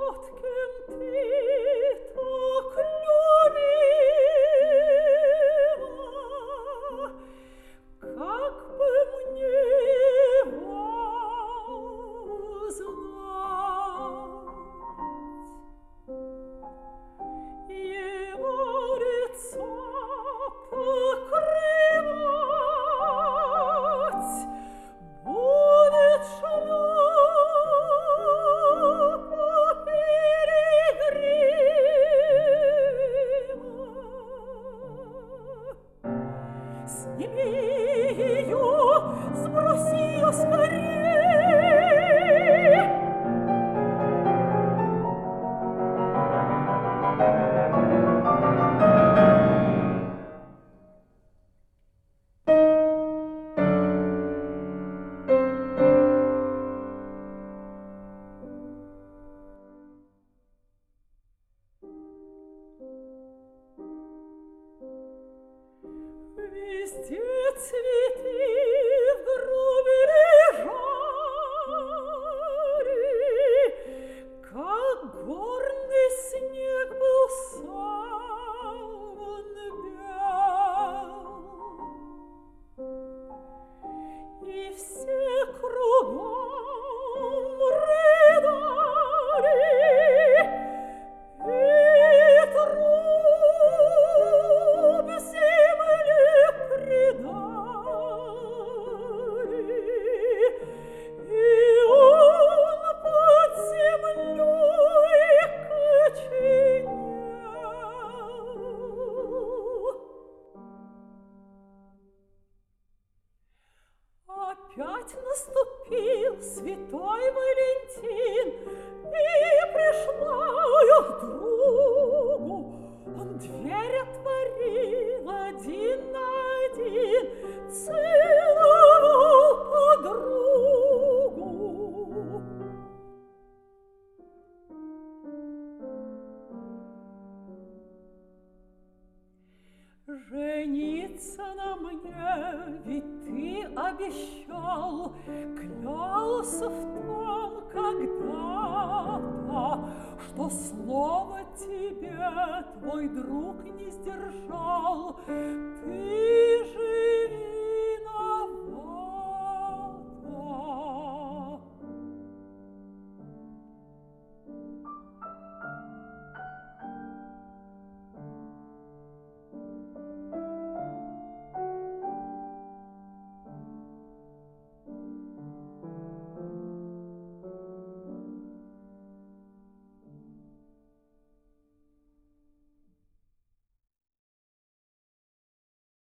Опять наступил святой Валентин, и пришла я к другу. Он дверь отворил один на один, целовал подругу. Жениться на мне ведь ты обещал, клялся в том когда-то, что слово тебе твой друг не сдержал. Ты живи